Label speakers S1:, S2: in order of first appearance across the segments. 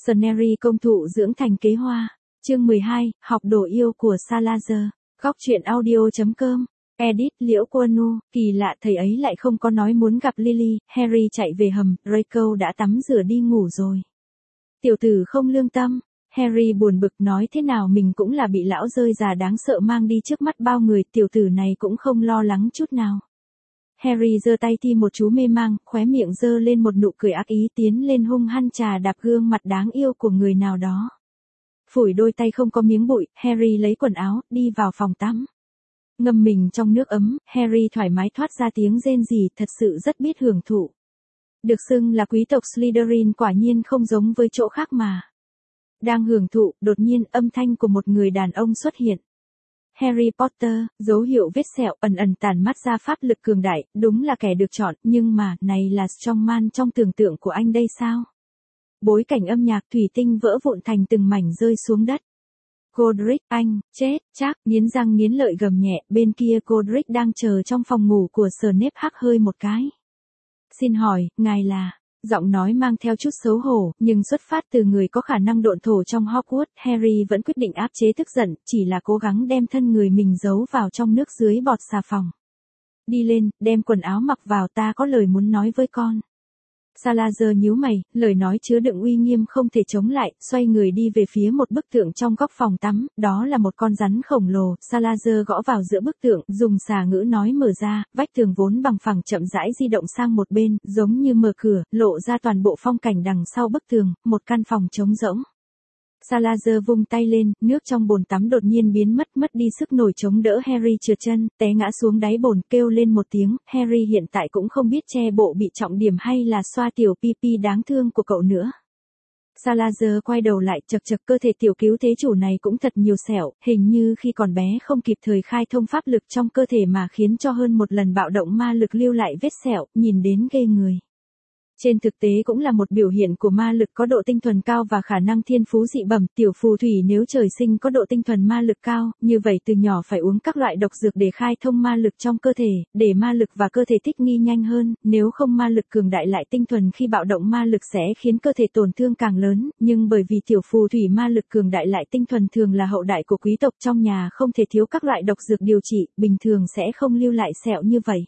S1: Scenery công thụ dưỡng thành kế hoa. Chương 12, học đồ yêu của Salazar. Góc truyện audio.com. Edit Liễu Quân Nu. Kỳ lạ thầy ấy lại không có nói muốn gặp Lily. Harry chạy về hầm, Draco đã tắm rửa đi ngủ rồi. Tiểu tử không lương tâm. Harry buồn bực nói thế nào mình cũng là bị lão rơi già đáng sợ mang đi trước mắt bao người, tiểu tử này cũng không lo lắng chút nào. Harry giơ tay thi một chú mê mang, khóe miệng giơ lên một nụ cười ác ý, tiến lên hung hăng chà đạp gương mặt đáng yêu của người nào đó. Phủi đôi tay không có miếng bụi, Harry lấy quần áo, đi vào phòng tắm. Ngâm mình trong nước ấm, Harry thoải mái thoát ra tiếng rên rỉ, thật sự rất biết hưởng thụ. Được xưng là quý tộc Slytherin quả nhiên không giống với chỗ khác mà. Đang hưởng thụ, đột nhiên âm thanh của một người đàn ông xuất hiện. Harry Potter, dấu hiệu vết sẹo ẩn ẩn tản mắt ra pháp lực cường đại, đúng là kẻ được chọn, nhưng mà, này là Strongman trong tưởng tượng của anh đây sao? Bối cảnh âm nhạc thủy tinh vỡ vụn thành từng mảnh rơi xuống đất. Godric, anh, chết, chắc, nghiến răng nghiến lợi gầm nhẹ, bên kia Godric đang chờ trong phòng ngủ của Snape hắc hơi một cái. Xin hỏi, ngài là... Giọng nói mang theo chút xấu hổ, nhưng xuất phát từ người có khả năng độn thổ trong Hogwarts, Harry vẫn quyết định áp chế tức giận, chỉ là cố gắng đem thân người mình giấu vào trong nước dưới bọt xà phòng. Đi lên, đem quần áo mặc vào, ta có lời muốn nói với con. Salazar nhíu mày, lời nói chứa đựng uy nghiêm không thể chống lại, xoay người đi về phía một bức tượng trong góc phòng tắm, đó là một con rắn khổng lồ. Salazar gõ vào giữa bức tượng, dùng xà ngữ nói mở ra, vách tường vốn bằng phẳng chậm rãi di động sang một bên, giống như mở cửa, lộ ra toàn bộ phong cảnh đằng sau bức tường, một căn phòng trống rỗng. Salazar vung tay lên, nước trong bồn tắm đột nhiên biến mất đi sức nổi chống đỡ Harry trượt chân, té ngã xuống đáy bồn, kêu lên một tiếng. Harry hiện tại cũng không biết che bộ bị trọng điểm hay là xoa tiểu pipi đáng thương của cậu nữa. Salazar quay đầu lại, chật cơ thể tiểu cứu thế chủ này cũng thật nhiều sẹo, hình như khi còn bé không kịp thời khai thông pháp lực trong cơ thể mà khiến cho hơn một lần bạo động ma lực lưu lại vết sẹo, nhìn đến ghê người. Trên thực tế cũng là một biểu hiện của ma lực có độ tinh thuần cao và khả năng thiên phú dị bẩm. Tiểu phù thủy nếu trời sinh có độ tinh thuần ma lực cao, như vậy từ nhỏ phải uống các loại độc dược để khai thông ma lực trong cơ thể, để ma lực và cơ thể thích nghi nhanh hơn, nếu không ma lực cường đại lại tinh thuần khi bạo động ma lực sẽ khiến cơ thể tổn thương càng lớn, nhưng bởi vì tiểu phù thủy ma lực cường đại lại tinh thuần thường là hậu đại của quý tộc trong nhà không thể thiếu các loại độc dược điều trị, bình thường sẽ không lưu lại sẹo như vậy.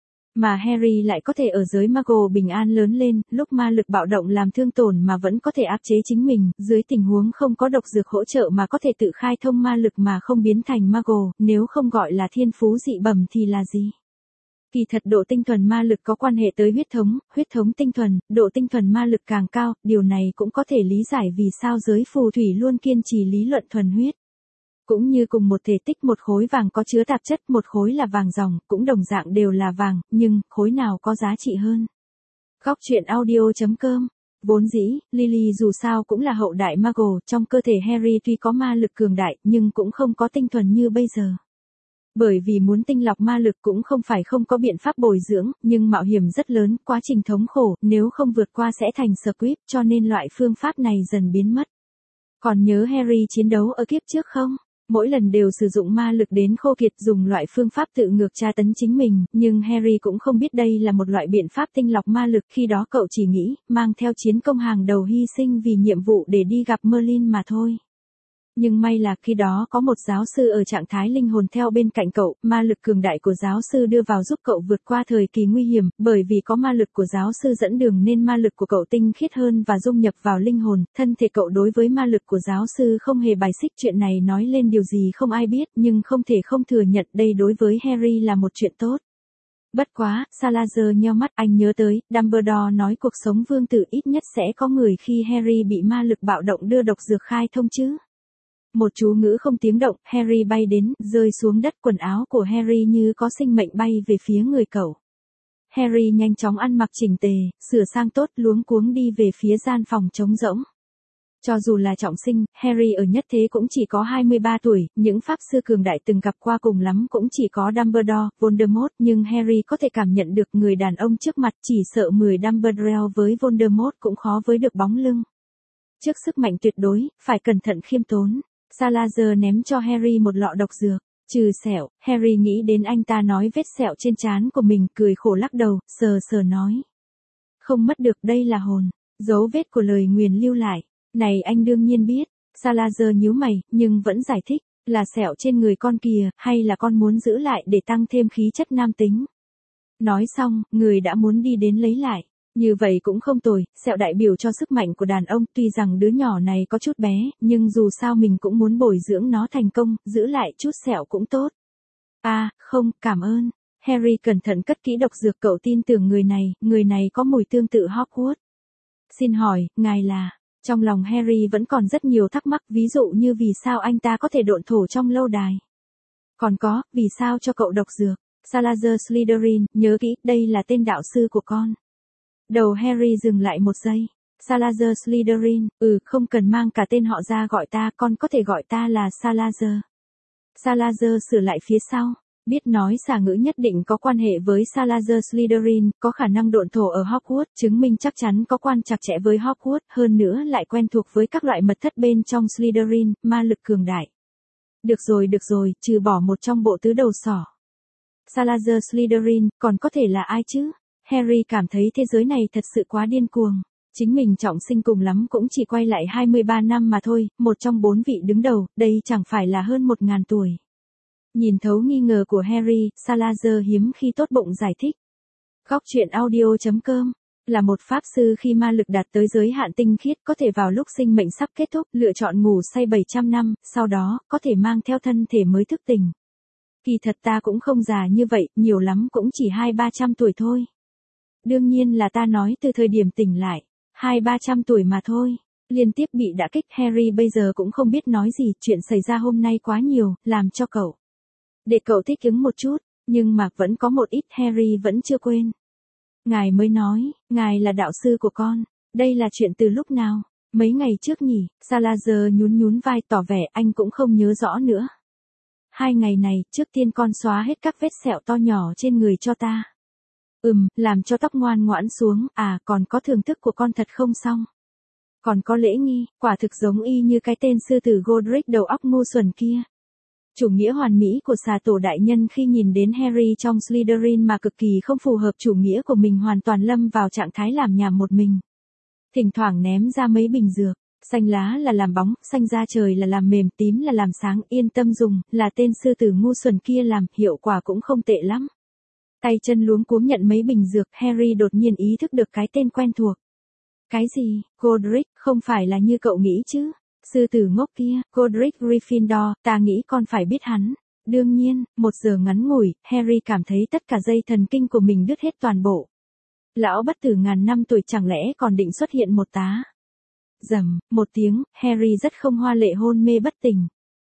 S1: Mà Harry lại có thể ở giới Muggle bình an lớn lên, lúc ma lực bạo động làm thương tổn mà vẫn có thể áp chế chính mình, dưới tình huống không có độc dược hỗ trợ mà có thể tự khai thông ma lực mà không biến thành Muggle, nếu không gọi là thiên phú dị bẩm thì là gì? Kỳ thật độ tinh thuần ma lực có quan hệ tới huyết thống tinh thuần, độ tinh thuần ma lực càng cao, điều này cũng có thể lý giải vì sao giới phù thủy luôn kiên trì lý luận thuần huyết. Cũng như cùng một thể tích, một khối vàng có chứa tạp chất, một khối là vàng ròng, cũng đồng dạng đều là vàng, nhưng khối nào có giá trị hơn? Góc truyện audio.com. Vốn dĩ, Lily dù sao cũng là hậu đại Muggle, trong cơ thể Harry tuy có ma lực cường đại, nhưng cũng không có tinh thuần như bây giờ. Bởi vì muốn tinh lọc ma lực cũng không phải không có biện pháp bồi dưỡng, nhưng mạo hiểm rất lớn, quá trình thống khổ, nếu không vượt qua sẽ thành Squib, cho nên loại phương pháp này dần biến mất. Còn nhớ Harry chiến đấu ở kiếp trước không? Mỗi lần đều sử dụng ma lực đến khô kiệt, dùng loại phương pháp tự ngược tra tấn chính mình, nhưng Harry cũng không biết đây là một loại biện pháp tinh lọc ma lực, khi đó cậu chỉ nghĩ, mang theo chiến công hàng đầu hy sinh vì nhiệm vụ để đi gặp Merlin mà thôi. Nhưng may là khi đó có một giáo sư ở trạng thái linh hồn theo bên cạnh cậu, ma lực cường đại của giáo sư đưa vào giúp cậu vượt qua thời kỳ nguy hiểm, bởi vì có ma lực của giáo sư dẫn đường nên ma lực của cậu tinh khiết hơn và dung nhập vào linh hồn, thân thể cậu đối với ma lực của giáo sư không hề bài xích. Chuyện này nói lên điều gì không ai biết, nhưng không thể không thừa nhận đây đối với Harry là một chuyện tốt. Bất quá, Salazar nheo mắt, anh nhớ tới, Dumbledore nói cuộc sống vương tử ít nhất sẽ có người khi Harry bị ma lực bạo động đưa độc dược khai thông chứ. Một chú ngữ không tiếng động, Harry bay đến, rơi xuống đất, quần áo của Harry như có sinh mệnh bay về phía người cậu. Harry nhanh chóng ăn mặc chỉnh tề, sửa sang tốt, luống cuống đi về phía gian phòng trống rỗng. Cho dù là trọng sinh, Harry ở nhất thế cũng chỉ có 23 tuổi, những pháp sư cường đại từng gặp qua cùng lắm cũng chỉ có Dumbledore, Voldemort, nhưng Harry có thể cảm nhận được người đàn ông trước mặt, chỉ sợ 10 Dumbledore với Voldemort cũng khó với được bóng lưng. Trước sức mạnh tuyệt đối, phải cẩn thận khiêm tốn. Salazar ném cho Harry một lọ độc dược. Trừ sẹo, Harry nghĩ đến anh ta nói vết sẹo trên trán của mình, cười khổ lắc đầu, sờ nói. Không mất được, đây là hồn, dấu vết của lời nguyền lưu lại. Này anh đương nhiên biết. Salazar nhíu mày, nhưng vẫn giải thích, là sẹo trên người con kìa, hay là con muốn giữ lại để tăng thêm khí chất nam tính. Nói xong, người đã muốn đi đến lấy lại. Như vậy cũng không tồi, sẹo đại biểu cho sức mạnh của đàn ông, tuy rằng đứa nhỏ này có chút bé, nhưng dù sao mình cũng muốn bồi dưỡng nó thành công, giữ lại chút sẹo cũng tốt. À, không, cảm ơn. Harry cẩn thận cất kỹ độc dược, cậu tin tưởng người này có mùi tương tự Hogwarts. Xin hỏi, ngài là... Trong lòng Harry vẫn còn rất nhiều thắc mắc, ví dụ như vì sao anh ta có thể độn thổ trong lâu đài. Còn có, vì sao cho cậu độc dược. Salazar Slytherin, nhớ kỹ, đây là tên đạo sư của con. Đầu Harry dừng lại một giây. Salazar Slytherin, không cần mang cả tên họ ra gọi ta, con có thể gọi ta là Salazar. Salazar sửa lại phía sau. Biết nói xà ngữ nhất định có quan hệ với Salazar Slytherin, có khả năng độn thổ ở Hogwarts, chứng minh chắc chắn có quan chặt chẽ với Hogwarts, hơn nữa lại quen thuộc với các loại mật thất bên trong Slytherin, ma lực cường đại. Được rồi, trừ bỏ một trong bộ tứ đầu sỏ. Salazar Slytherin, còn có thể là ai chứ? Harry cảm thấy thế giới này thật sự quá điên cuồng. Chính mình trọng sinh cùng lắm cũng chỉ quay lại 23 năm mà thôi, một trong 4 vị đứng đầu, đây chẳng phải là hơn 1000 tuổi. Nhìn thấu nghi ngờ của Harry, Salazar hiếm khi tốt bụng giải thích. Góc truyện audio.com là một pháp sư khi ma lực đạt tới giới hạn tinh khiết, có thể vào lúc sinh mệnh sắp kết thúc, lựa chọn ngủ say 700 năm, sau đó, có thể mang theo thân thể mới thức tỉnh. Kỳ thật ta cũng không già như vậy, nhiều lắm cũng chỉ 200-300 tuổi thôi. Đương nhiên là ta nói từ thời điểm tỉnh lại, 200-300 tuổi mà thôi. Liên tiếp bị đả kích, Harry bây giờ cũng không biết nói gì, chuyện xảy ra hôm nay quá nhiều, làm cho cậu. Để cậu thích ứng một chút, nhưng mà vẫn có một ít Harry vẫn chưa quên. Ngài mới nói, ngài là đạo sư của con, đây là chuyện từ lúc nào? Mấy ngày trước nhỉ? Salazar nhún vai tỏ vẻ anh cũng không nhớ rõ nữa. 2 ngày này, trước tiên con xóa hết các vết sẹo to nhỏ trên người cho ta. Làm cho tóc ngoan ngoãn xuống, còn có thưởng thức của con thật không xong. Còn có lễ nghi, quả thực giống y như cái tên sư tử Godric đầu óc ngu xuẩn kia. Chủ nghĩa hoàn mỹ của xà tổ đại nhân khi nhìn đến Harry trong Slytherin mà cực kỳ không phù hợp chủ nghĩa của mình, hoàn toàn lâm vào trạng thái làm nhảm một mình. Thỉnh thoảng ném ra mấy bình dược, xanh lá là làm bóng, xanh da trời là làm mềm, tím là làm sáng, yên tâm dùng, là tên sư tử ngu xuẩn kia làm, hiệu quả cũng không tệ lắm. Tay chân luống cuống nhận mấy bình dược, Harry đột nhiên ý thức được cái tên quen thuộc. Cái gì, Godric, không phải là như cậu nghĩ chứ? Sư tử ngốc kia, Godric Gryffindor, ta nghĩ con phải biết hắn. Đương nhiên, 1 giờ ngắn ngủi, Harry cảm thấy tất cả dây thần kinh của mình đứt hết toàn bộ. Lão bất tử ngàn năm tuổi chẳng lẽ còn định xuất hiện một tá. Rầm, một tiếng, Harry rất không hoa lệ hôn mê bất tỉnh.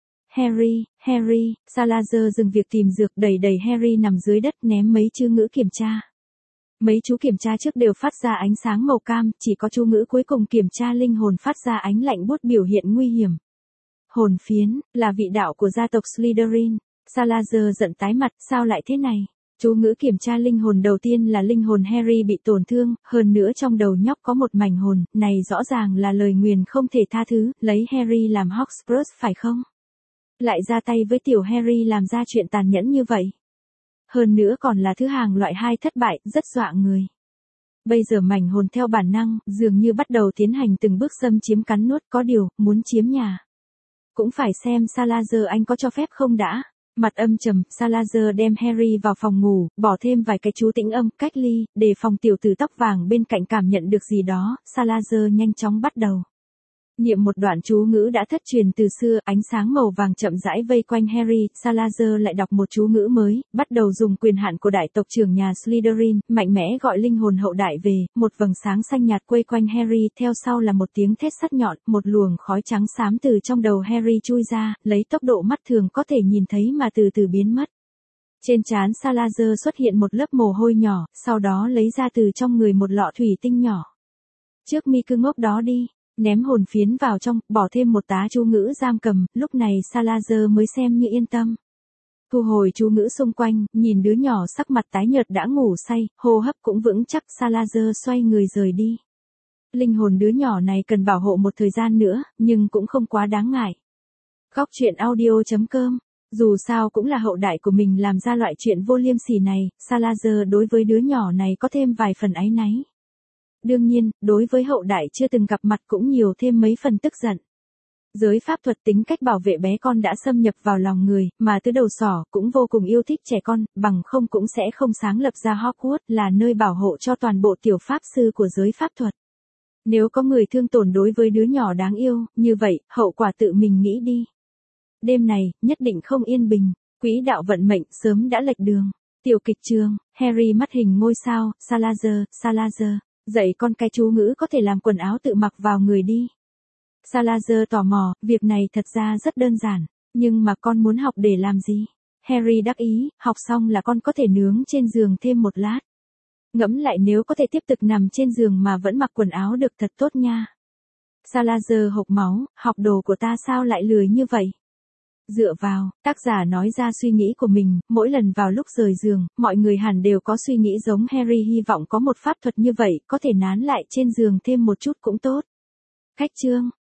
S1: Harry, Salazar dừng việc tìm dược, đẩy Harry nằm dưới đất, ném mấy chữ ngữ kiểm tra. Mấy chú kiểm tra trước đều phát ra ánh sáng màu cam, chỉ có chú ngữ cuối cùng kiểm tra linh hồn phát ra ánh lạnh buốt biểu hiện nguy hiểm. Hồn phiến, là vị đạo của gia tộc Slytherin. Salazar giận tái mặt, sao lại thế này? Chú ngữ kiểm tra linh hồn đầu tiên là linh hồn Harry bị tổn thương, hơn nữa trong đầu nhóc có một mảnh hồn, này rõ ràng là lời nguyền không thể tha thứ, lấy Harry làm Hogwarts phải không? Lại ra tay với tiểu Harry làm ra chuyện tàn nhẫn như vậy. Hơn nữa còn là thứ hàng loại 2 thất bại, rất dọa người. Bây giờ mảnh hồn theo bản năng, dường như bắt đầu tiến hành từng bước xâm chiếm cắn nuốt, có điều, muốn chiếm nhà. Cũng phải xem Salazar anh có cho phép không đã. Mặt âm trầm, Salazar đem Harry vào phòng ngủ, bỏ thêm vài cái chú tĩnh âm, cách ly, để phòng tiểu tử tóc vàng bên cạnh cảm nhận được gì đó, Salazar nhanh chóng bắt đầu. Niệm một đoạn chú ngữ đã thất truyền từ xưa, ánh sáng màu vàng chậm rãi vây quanh Harry, Salazar lại đọc một chú ngữ mới, bắt đầu dùng quyền hạn của đại tộc trưởng nhà Slytherin, mạnh mẽ gọi linh hồn hậu đại về, một vầng sáng xanh nhạt quây quanh Harry, theo sau là một tiếng thét sắc nhọn, một luồng khói trắng xám từ trong đầu Harry chui ra, lấy tốc độ mắt thường có thể nhìn thấy mà từ từ biến mất. Trên trán Salazar xuất hiện một lớp mồ hôi nhỏ, sau đó lấy ra từ trong người một lọ thủy tinh nhỏ. Trước mi cứ ngốc đó đi. Ném hồn phiến vào trong, bỏ thêm một tá chú ngữ giam cầm, lúc này Salazar mới xem như yên tâm. Thu hồi chú ngữ xung quanh, nhìn đứa nhỏ sắc mặt tái nhợt đã ngủ say, hô hấp cũng vững chắc, Salazar xoay người rời đi. Linh hồn đứa nhỏ này cần bảo hộ một thời gian nữa, nhưng cũng không quá đáng ngại. Góc truyện audio.com, dù sao cũng là hậu đại của mình làm ra loại chuyện vô liêm sỉ này, Salazar đối với đứa nhỏ này có thêm vài phần áy náy. đương nhiên, đối với hậu đại chưa từng gặp mặt cũng nhiều thêm mấy phần tức giận. Giới pháp thuật tính cách bảo vệ bé con đã xâm nhập vào lòng người, mà tứ đầu sỏ cũng vô cùng yêu thích trẻ con, bằng không cũng sẽ không sáng lập ra Hogwarts là nơi bảo hộ cho toàn bộ tiểu pháp sư của giới pháp thuật. Nếu có người thương tổn đối với đứa nhỏ đáng yêu, như vậy, hậu quả tự mình nghĩ đi. Đêm này, nhất định không yên bình, quỹ đạo vận mệnh sớm đã lệch đường. Tiểu kịch trường, Harry mắt hình ngôi sao, Salazar, dạy con cái chú ngữ có thể làm quần áo tự mặc vào người đi. Salazar tò mò, việc này thật ra rất đơn giản, nhưng mà con muốn học để làm gì? Harry đắc ý, học xong là con có thể nướng trên giường thêm một lát. Ngẫm lại nếu có thể tiếp tục nằm trên giường mà vẫn mặc quần áo được thật tốt nha. Salazar hộc máu, học đồ của ta sao lại lười như vậy? Dựa vào, tác giả nói ra suy nghĩ của mình, mỗi lần vào lúc rời giường, mọi người hẳn đều có suy nghĩ giống Harry, hy vọng có một pháp thuật như vậy, có thể nán lại trên giường thêm một chút cũng tốt. Khách chương